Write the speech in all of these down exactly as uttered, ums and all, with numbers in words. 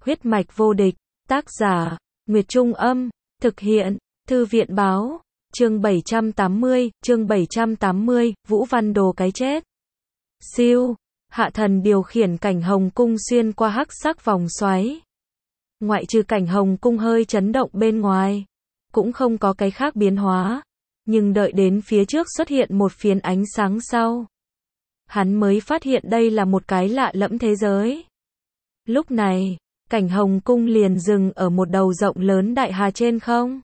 Huyết mạch vô địch, tác giả, Nguyệt Trung Âm, thực hiện, Thư viện Báo, chương bảy trăm tám mươi, chương bảy trăm tám mươi, Vũ Văn Đồ cái chết. Siêu, Hạ Thần điều khiển cảnh hồng cung xuyên qua hắc sắc vòng xoáy. Ngoại trừ cảnh hồng cung hơi chấn động bên ngoài, cũng không có cái khác biến hóa, nhưng đợi đến phía trước xuất hiện một phiến ánh sáng sau, hắn mới phát hiện đây là một cái lạ lẫm thế giới. Lúc này, cảnh hồng cung liền dừng ở một đầu rộng lớn đại hà trên không.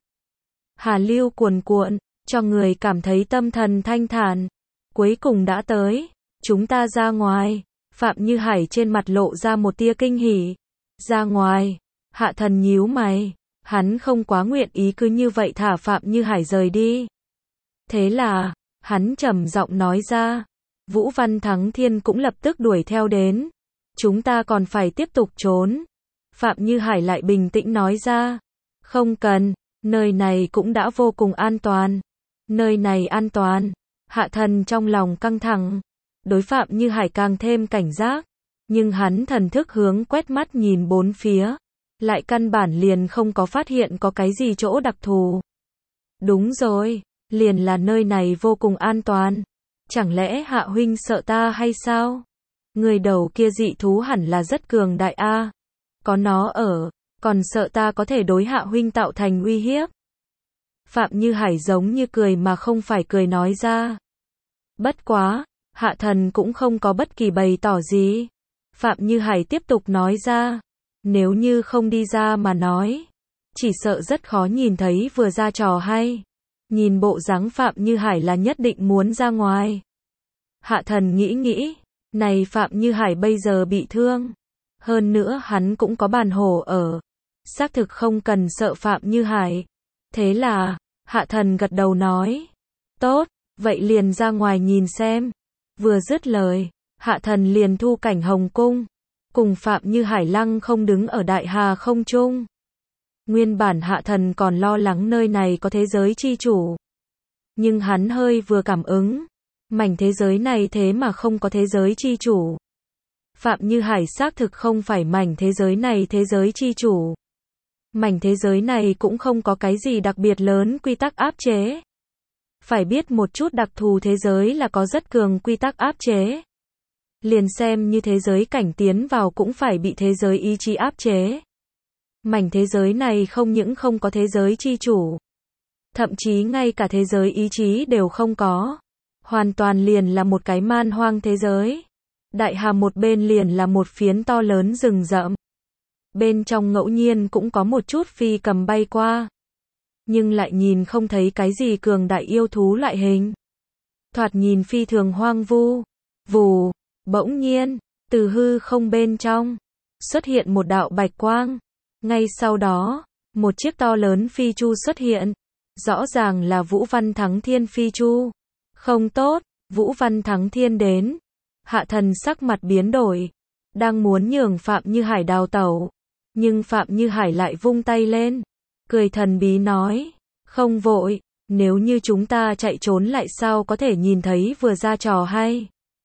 Hà lưu cuồn cuộn, cho người cảm thấy tâm thần thanh thản. Cuối cùng đã tới, chúng ta ra ngoài. Phạm Như Hải trên mặt lộ ra một tia kinh hỉ. Ra ngoài, Hạ Thần nhíu mày, hắn không quá nguyện ý cứ như vậy thả Phạm Như Hải rời đi. Thế là, hắn trầm giọng nói ra, Vũ Văn Thắng Thiên cũng lập tức đuổi theo đến. Chúng ta còn phải tiếp tục trốn. Phạm Như Hải lại bình tĩnh nói ra, không cần, nơi này cũng đã vô cùng an toàn. Nơi này an toàn. Hạ Thần trong lòng căng thẳng, đối Phạm Như Hải càng thêm cảnh giác, nhưng hắn thần thức hướng quét mắt nhìn bốn phía, lại căn bản liền không có phát hiện có cái gì chỗ đặc thù. Đúng rồi, liền là nơi này vô cùng an toàn. Chẳng lẽ Hạ huynh sợ ta hay sao? Người đầu kia dị thú hẳn là rất cường đại a. Có nó ở, còn sợ ta có thể đối Hạ huynh tạo thành uy hiếp. Phạm Như Hải giống như cười mà không phải cười nói ra. Bất quá, Hạ Thần cũng không có bất kỳ bày tỏ gì. Phạm Như Hải tiếp tục nói ra, nếu như không đi ra mà nói, chỉ sợ rất khó nhìn thấy vừa ra trò hay. Nhìn bộ dáng Phạm Như Hải là nhất định muốn ra ngoài. Hạ Thần nghĩ nghĩ, này Phạm Như Hải bây giờ bị thương, hơn nữa hắn cũng có bàn hổ ở, xác thực không cần sợ Phạm Như Hải. Thế là, Hạ Thần gật đầu nói, tốt, vậy liền ra ngoài nhìn xem. Vừa dứt lời, Hạ Thần liền thu cảnh hồng cung, cùng Phạm Như Hải lăng không đứng ở đại hà không trung. Nguyên bản Hạ Thần còn lo lắng nơi này có thế giới chi chủ, nhưng hắn hơi vừa cảm ứng, mảnh thế giới này thế mà không có thế giới chi chủ. Phạm Như Hải xác thực không phải mảnh thế giới này thế giới chi chủ. Mảnh thế giới này cũng không có cái gì đặc biệt lớn quy tắc áp chế. Phải biết một chút đặc thù thế giới là có rất cường quy tắc áp chế. Liền xem như thế giới cảnh tiến vào cũng phải bị thế giới ý chí áp chế. Mảnh thế giới này không những không có thế giới chi chủ, thậm chí ngay cả thế giới ý chí đều không có. Hoàn toàn liền là một cái man hoang thế giới. Đại hà một bên liền là một phiến to lớn rừng rậm. Bên trong ngẫu nhiên cũng có một chút phi cầm bay qua, nhưng lại nhìn không thấy cái gì cường đại yêu thú loại hình. Thoạt nhìn phi thường hoang vu. Vù, bỗng nhiên, từ hư không bên trong, xuất hiện một đạo bạch quang. Ngay sau đó, một chiếc to lớn phi chu xuất hiện. Rõ ràng là Vũ Văn Thắng Thiên phi chu. Không tốt, Vũ Văn Thắng Thiên đến. Hạ Thần sắc mặt biến đổi, đang muốn nhường Phạm Như Hải đào tẩu, nhưng Phạm Như Hải lại vung tay lên, cười thần bí nói, không vội, nếu như chúng ta chạy trốn lại sao có thể nhìn thấy vừa ra trò hay.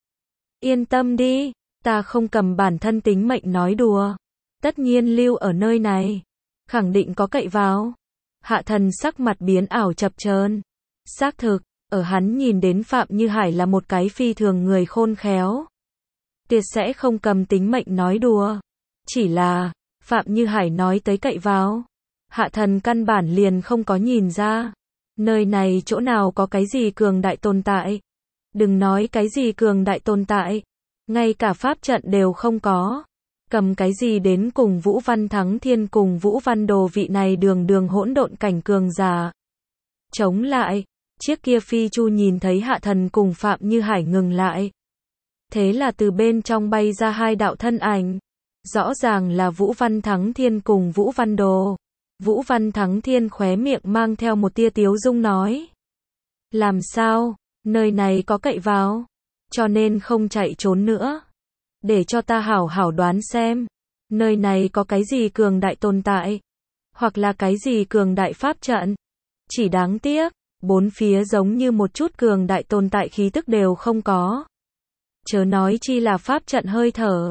Yên tâm đi, ta không cầm bản thân tính mệnh nói đùa, tất nhiên lưu ở nơi này, khẳng định có cậy vào. Hạ Thần sắc mặt biến ảo chập chờn. Xác thực, ở hắn nhìn đến Phạm Như Hải là một cái phi thường người khôn khéo, tuyệt sẽ không cầm tính mệnh nói đùa. Chỉ là, Phạm Như Hải nói tới cậy vào, Hạ Thần căn bản liền không có nhìn ra. Nơi này chỗ nào có cái gì cường đại tồn tại. Đừng nói cái gì cường đại tồn tại, ngay cả pháp trận đều không có. Cầm cái gì đến cùng Vũ Văn Thắng Thiên cùng Vũ Văn Đồ vị này đường đường hỗn độn cảnh cường giả chống lại. Chiếc kia phi chu nhìn thấy Hạ Thần cùng Phạm Như Hải ngừng lại. Thế là từ bên trong bay ra hai đạo thân ảnh. Rõ ràng là Vũ Văn Thắng Thiên cùng Vũ Văn Đồ. Vũ Văn Thắng Thiên khóe miệng mang theo một tia tiếu dung nói, làm sao, nơi này có cậy vào, cho nên không chạy trốn nữa. Để cho ta hảo hảo đoán xem, nơi này có cái gì cường đại tồn tại, hoặc là cái gì cường đại pháp trận. Chỉ đáng tiếc, bốn phía giống như một chút cường đại tồn tại khí tức đều không có. Chớ nói chi là pháp trận hơi thở.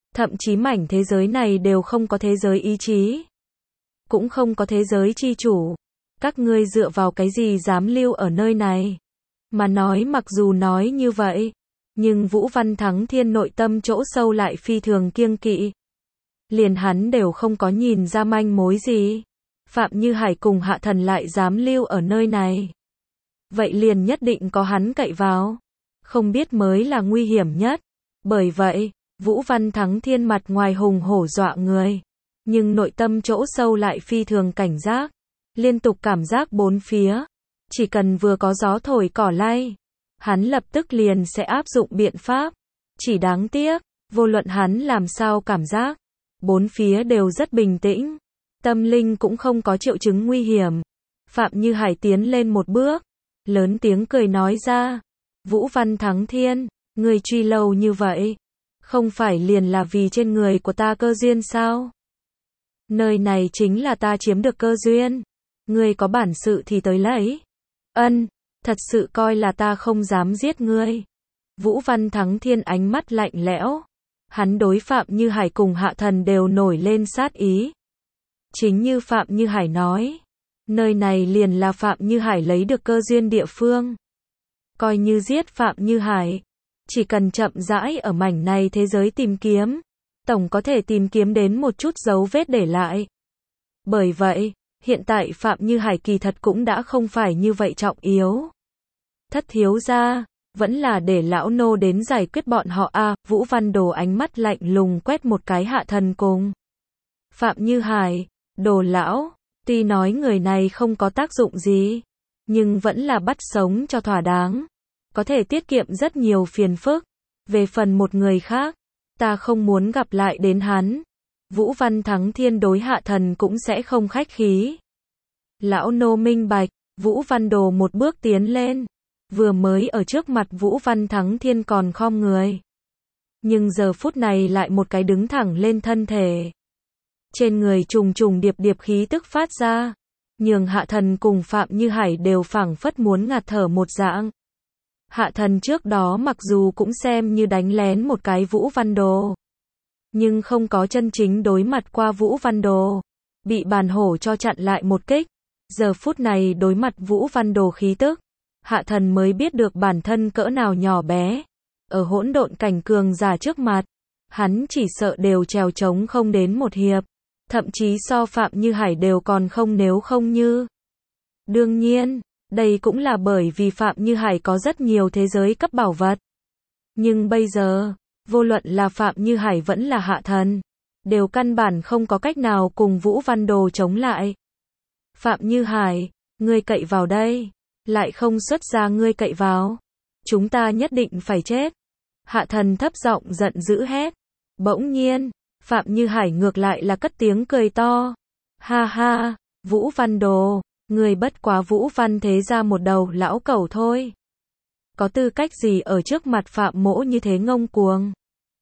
Thậm chí mảnh thế giới này đều không có thế giới ý chí. Cũng không có thế giới chi chủ. Các ngươi dựa vào cái gì dám lưu ở nơi này? Mà nói mặc dù nói như vậy, nhưng Vũ Văn Thắng Thiên nội tâm chỗ sâu lại phi thường kiêng kỵ. Liền hắn đều không có nhìn ra manh mối gì. Phạm Như Hải cùng Hạ Thần lại dám lưu ở nơi này. Vậy liền nhất định có hắn cậy vào. Không biết mới là nguy hiểm nhất. Bởi vậy, Vũ Văn Thắng Thiên mặt ngoài hùng hổ dọa người. Nhưng nội tâm chỗ sâu lại phi thường cảnh giác. Liên tục cảm giác bốn phía. Chỉ cần vừa có gió thổi cỏ lay, hắn lập tức liền sẽ áp dụng biện pháp. Chỉ đáng tiếc, vô luận hắn làm sao cảm giác, bốn phía đều rất bình tĩnh. Tâm linh cũng không có triệu chứng nguy hiểm. Phạm Như Hải tiến lên một bước, lớn tiếng cười nói ra. Vũ Văn Thắng Thiên, người truy lâu như vậy, không phải liền là vì trên người của ta cơ duyên sao? Nơi này chính là ta chiếm được cơ duyên. Ngươi có bản sự thì tới lấy. Ân, thật sự coi là ta không dám giết ngươi. Vũ Văn Thắng Thiên ánh mắt lạnh lẽo. Hắn đối Phạm Như Hải cùng Hạ Thần đều nổi lên sát ý. Chính như Phạm Như Hải nói, nơi này liền là Phạm Như Hải lấy được cơ duyên địa phương. Coi như giết Phạm Như Hải, chỉ cần chậm rãi ở mảnh này thế giới tìm kiếm, tổng có thể tìm kiếm đến một chút dấu vết để lại. Bởi vậy, hiện tại Phạm Như Hải kỳ thật cũng đã không phải như vậy trọng yếu. Thất thiếu gia, vẫn là để lão nô đến giải quyết bọn họ a. À, Vũ Văn Đồ ánh mắt lạnh lùng quét một cái Hạ Thần cùng Phạm Như Hải. Đồ lão, tuy nói người này không có tác dụng gì, nhưng vẫn là bắt sống cho thỏa đáng. Có thể tiết kiệm rất nhiều phiền phức. Về phần một người khác, ta không muốn gặp lại đến hắn. Vũ Văn Thắng Thiên đối Hạ Thần cũng sẽ không khách khí. Lão nô minh bạch. Vũ Văn Đồ một bước tiến lên. Vừa mới ở trước mặt Vũ Văn Thắng Thiên còn khom người. Nhưng giờ phút này lại một cái đứng thẳng lên thân thể. Trên người trùng trùng điệp điệp khí tức phát ra. Nhường Hạ Thần cùng Phạm Như Hải đều phảng phất muốn ngạt thở một dạng. Hạ Thần trước đó mặc dù cũng xem như đánh lén một cái Vũ Văn Đồ, nhưng không có chân chính đối mặt qua Vũ Văn Đồ. Bị bàn hổ cho chặn lại một kích. Giờ phút này đối mặt Vũ Văn Đồ khí tức, Hạ Thần mới biết được bản thân cỡ nào nhỏ bé. Ở hỗn độn cảnh cường giả trước mặt, hắn chỉ sợ đều trèo trống không đến một hiệp. Thậm chí so Phạm Như Hải đều còn không nếu không như. Đương nhiên, đây cũng là bởi vì Phạm Như Hải có rất nhiều thế giới cấp bảo vật. Nhưng bây giờ, vô luận là Phạm Như Hải vẫn là Hạ Thần, đều căn bản không có cách nào cùng Vũ Văn Đồ chống lại. Phạm Như Hải, ngươi cậy vào đây, lại không xuất ra ngươi cậy vào. Chúng ta nhất định phải chết. Hạ Thần thấp giọng giận dữ hét. Bỗng nhiên, Phạm Như Hải ngược lại là cất tiếng cười to. Ha ha, Vũ Văn Đồ, ngươi bất quá Vũ Văn thế ra một đầu lão cẩu thôi. Có tư cách gì ở trước mặt Phạm Mỗ như thế ngông cuồng?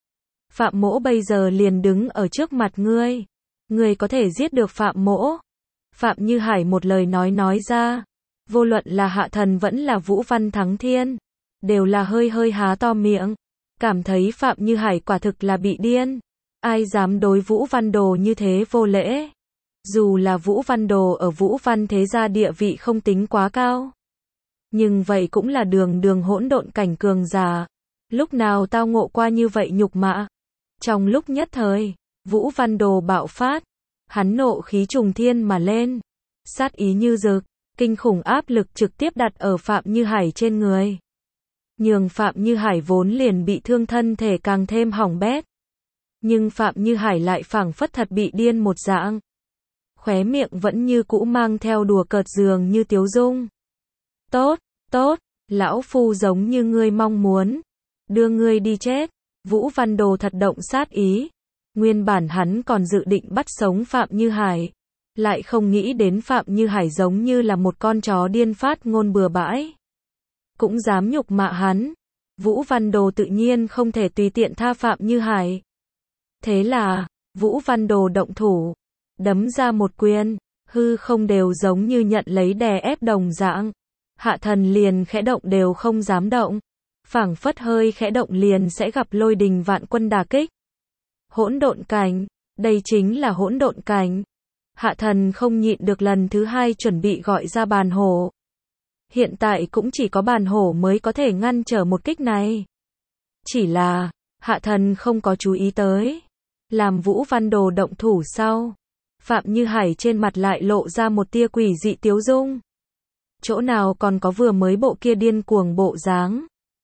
Phạm Mỗ bây giờ liền đứng ở trước mặt ngươi. Ngươi có thể giết được Phạm Mỗ. Phạm Như Hải một lời nói nói ra. Vô luận là Hạ Thần vẫn là Vũ Văn Thắng Thiên, đều là hơi hơi há to miệng. Cảm thấy Phạm Như Hải quả thực là bị điên. Ai dám đối Vũ Văn Đồ như thế vô lễ? Dù là Vũ Văn Đồ ở Vũ Văn thế gia địa vị không tính quá cao, nhưng vậy cũng là đường đường hỗn độn cảnh cường giả. Lúc nào tao ngộ qua như vậy nhục mạ? Trong lúc nhất thời, Vũ Văn Đồ bạo phát. Hắn nộ khí trùng thiên mà lên. Sát ý như rực, kinh khủng áp lực trực tiếp đặt ở Phạm Như Hải trên người. Nhường Phạm Như Hải vốn liền bị thương thân thể càng thêm hỏng bét. Nhưng Phạm Như Hải lại phảng phất thật bị điên một dạng. Khóe miệng vẫn như cũ mang theo đùa cợt dường như tiếu dung. Tốt, tốt, lão phu giống như ngươi mong muốn. Đưa ngươi đi chết. Vũ Văn Đồ thật động sát ý. Nguyên bản hắn còn dự định bắt sống Phạm Như Hải. Lại không nghĩ đến Phạm Như Hải giống như là một con chó điên phát ngôn bừa bãi. Cũng dám nhục mạ hắn. Vũ Văn Đồ tự nhiên không thể tùy tiện tha Phạm Như Hải. Thế là, Vũ Văn Đồ động thủ. Đấm ra một quyền, hư không đều giống như nhận lấy đè ép đồng dạng. Hạ Thần liền khẽ động đều không dám động. Phảng phất hơi khẽ động liền sẽ gặp lôi đình vạn quân đả kích. Hỗn độn cảnh, đây chính là hỗn độn cảnh. Hạ thần không nhịn được lần thứ hai chuẩn bị gọi ra bàn hổ. Hiện tại cũng chỉ có bàn hổ mới có thể ngăn trở một kích này. Chỉ là, hạ thần không có chú ý tới. Làm Vũ Văn Đồ động thủ sau. Phạm Như Hải trên mặt lại lộ ra một tia quỷ dị tiếu dung. Chỗ nào còn có vừa mới bộ kia điên cuồng bộ dáng.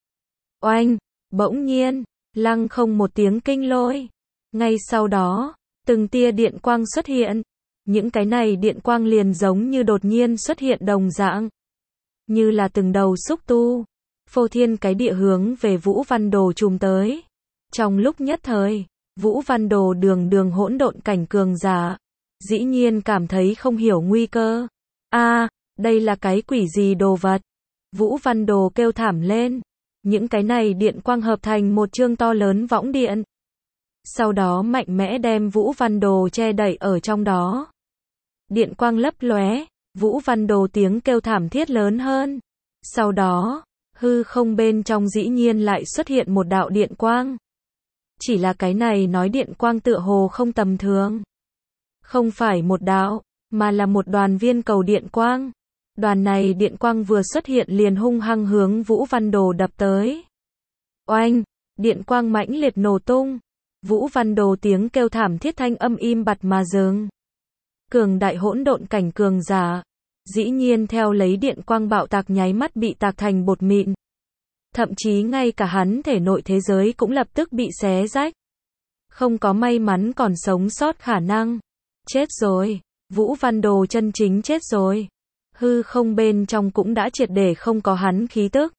Oanh, bỗng nhiên, lăng không một tiếng kinh lôi. Ngay sau đó, từng tia điện quang xuất hiện. Những cái này điện quang liền giống như đột nhiên xuất hiện đồng dạng. Như là từng đầu xúc tu. Phô thiên cái địa hướng về Vũ Văn Đồ trùm tới. Trong lúc nhất thời, Vũ Văn Đồ đường đường hỗn độn cảnh cường giả. Dĩ nhiên cảm thấy không hiểu nguy cơ. A, đây là cái quỷ gì đồ vật? Vũ Văn Đồ kêu thảm lên. Những cái này điện quang hợp thành một chương to lớn võng điện. Sau đó mạnh mẽ đem Vũ Văn Đồ che đậy ở trong đó. Điện quang lấp lóe, Vũ Văn Đồ tiếng kêu thảm thiết lớn hơn. Sau đó, hư không bên trong dĩ nhiên lại xuất hiện một đạo điện quang. Chỉ là cái này nói điện quang tựa hồ không tầm thường. Không phải một đạo, mà là một đoàn viên cầu điện quang. Đoàn này điện quang vừa xuất hiện liền hung hăng hướng Vũ Văn Đồ đập tới. Oanh, điện quang mãnh liệt nổ tung. Vũ Văn Đồ tiếng kêu thảm thiết thanh âm im bặt mà dừng. Cường đại hỗn độn cảnh cường giả, dĩ nhiên theo lấy điện quang bạo tạc nháy mắt bị tạc thành bột mịn. Thậm chí ngay cả hắn thể nội thế giới cũng lập tức bị xé rách. Không có may mắn còn sống sót khả năng. Chết rồi, Vũ Văn Đồ chân chính chết rồi. Hư không bên trong cũng đã triệt để không có hắn khí tức.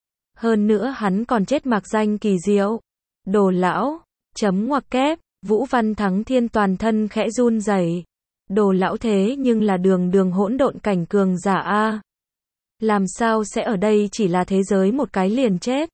Hơn nữa hắn còn chết mạc danh kỳ diệu. Đồ lão, chấm ngoặc kép, Vũ Văn Thắng Thiên toàn thân khẽ run rẩy. Đồ lão thế nhưng là đường đường hỗn độn cảnh cường giả a. Làm sao sẽ ở đây chỉ là thế giới một cái liền chết?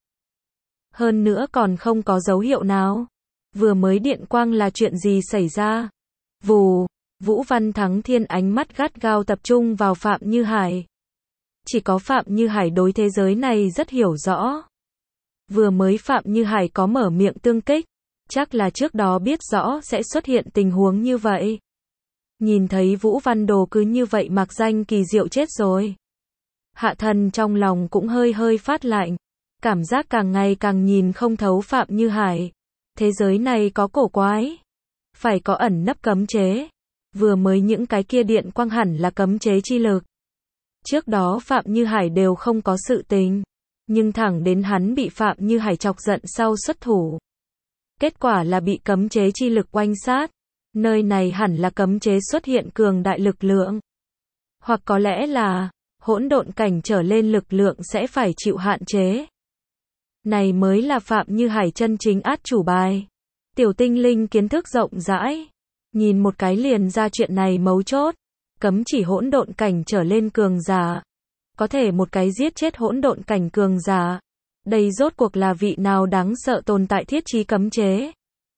Hơn nữa còn không có dấu hiệu nào. Vừa mới điện quang là chuyện gì xảy ra? Vù, Vũ Văn Thắng Thiên ánh mắt gắt gao tập trung vào Phạm Như Hải. Chỉ có Phạm Như Hải đối thế giới này rất hiểu rõ. Vừa mới Phạm Như Hải có mở miệng tương kích, chắc là trước đó biết rõ sẽ xuất hiện tình huống như vậy. Nhìn thấy Vũ Văn Đồ cứ như vậy mạc danh kỳ diệu chết rồi. Hạ thần trong lòng cũng hơi hơi phát lạnh. Cảm giác càng ngày càng nhìn không thấu Phạm Như Hải. Thế giới này có cổ quái. Phải có ẩn nấp cấm chế. Vừa mới những cái kia điện quang hẳn là cấm chế chi lực. Trước đó Phạm Như Hải đều không có sự tình. Nhưng thẳng đến hắn bị Phạm Như Hải chọc giận sau xuất thủ. Kết quả là bị cấm chế chi lực oanh sát. Nơi này hẳn là cấm chế xuất hiện cường đại lực lượng. Hoặc có lẽ là hỗn độn cảnh trở lên lực lượng sẽ phải chịu hạn chế. Này mới là Phạm Như Hải chân chính át chủ bài. Tiểu tinh linh kiến thức rộng rãi. Nhìn một cái liền ra chuyện này mấu chốt. Cấm chỉ hỗn độn cảnh trở lên cường giả. Có thể một cái giết chết hỗn độn cảnh cường giả. Đây rốt cuộc là vị nào đáng sợ tồn tại thiết trí cấm chế.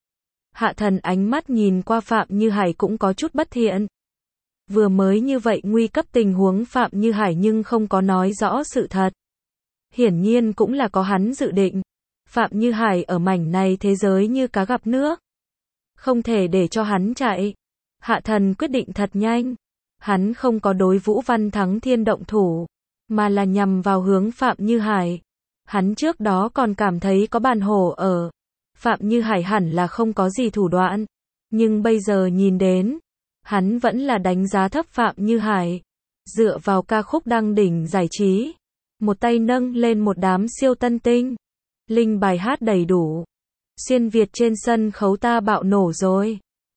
Hạ thần ánh mắt nhìn qua Phạm Như Hải cũng có chút bất thiện. Vừa mới như vậy nguy cấp tình huống Phạm Như Hải nhưng không có nói rõ sự thật. Hiển nhiên cũng là có hắn dự định. Phạm Như Hải ở mảnh này thế giới như cá gặp nước. Không thể để cho hắn chạy. Hạ thần quyết định thật nhanh. Hắn không có đối Vũ Văn Thắng Thiên động thủ, mà là nhằm vào hướng Phạm Như Hải. Hắn trước đó còn cảm thấy có bàn hổ ở. Phạm Như Hải hẳn là không có gì thủ đoạn. Nhưng bây giờ nhìn đến, hắn vẫn là đánh giá thấp Phạm Như Hải. Dựa vào ca khúc đăng đỉnh giải trí. Một tay nâng lên một đám siêu tân tinh. Linh bài hát đầy đủ. Xuyên Việt trên sân khấu ta bạo nổ rồi.